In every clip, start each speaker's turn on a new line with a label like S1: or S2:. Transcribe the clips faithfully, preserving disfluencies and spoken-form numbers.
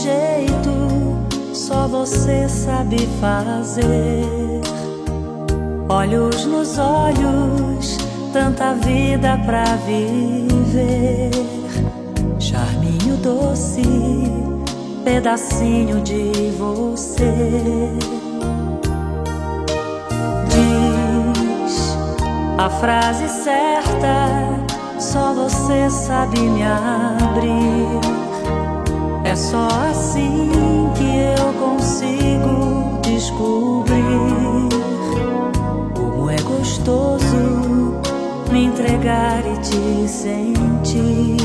S1: jeito só você sabe fazer. Olhos nos olhos, tanta vida pra viver. Charminho doce, pedacinho de você. Diz a frase certa, só você sabe me abrir. É só assim que eu consigo descobrir como é gostoso me entregar e te sentir.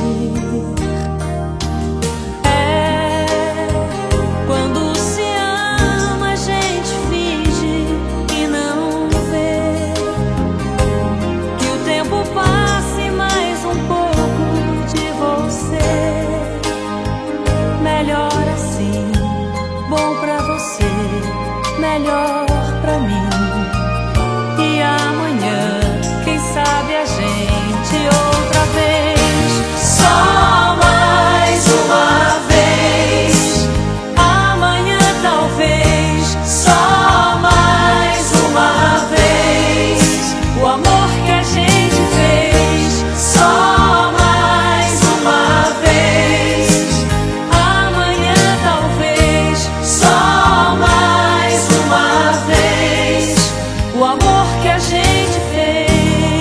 S1: É quando se ama, a gente finge que não vê, que o tempo passe mais um pouco de você. Melhor assim, bom pra você, melhor pra mim. E amanhã, quem sabe a gente outra vez. Só mais uma vez. Amanhã talvez. Só mais uma vez. O amor que a gente fez. Só mais uma vez. Amanhã talvez. Só mais uma vez. O amor que a gente fez.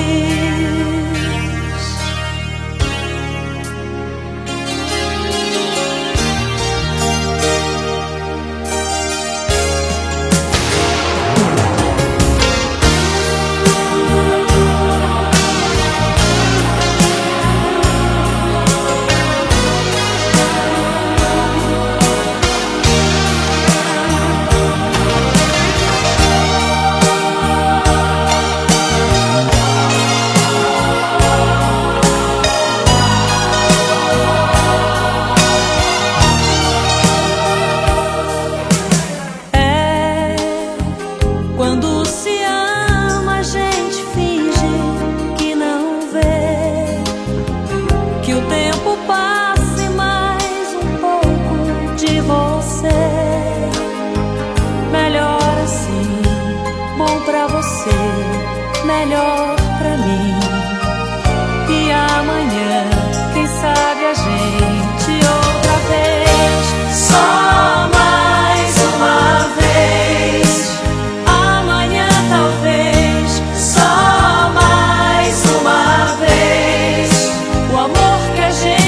S1: Quando se ama, a gente finge que não vê, que o tempo passe mais um pouco de você. Melhor assim, bom pra você, melhor pra mim. E amanhã, quem sabe a gente outra vez. Só mais uma vez. Amanhã talvez. Só mais uma vez. O amor que a gente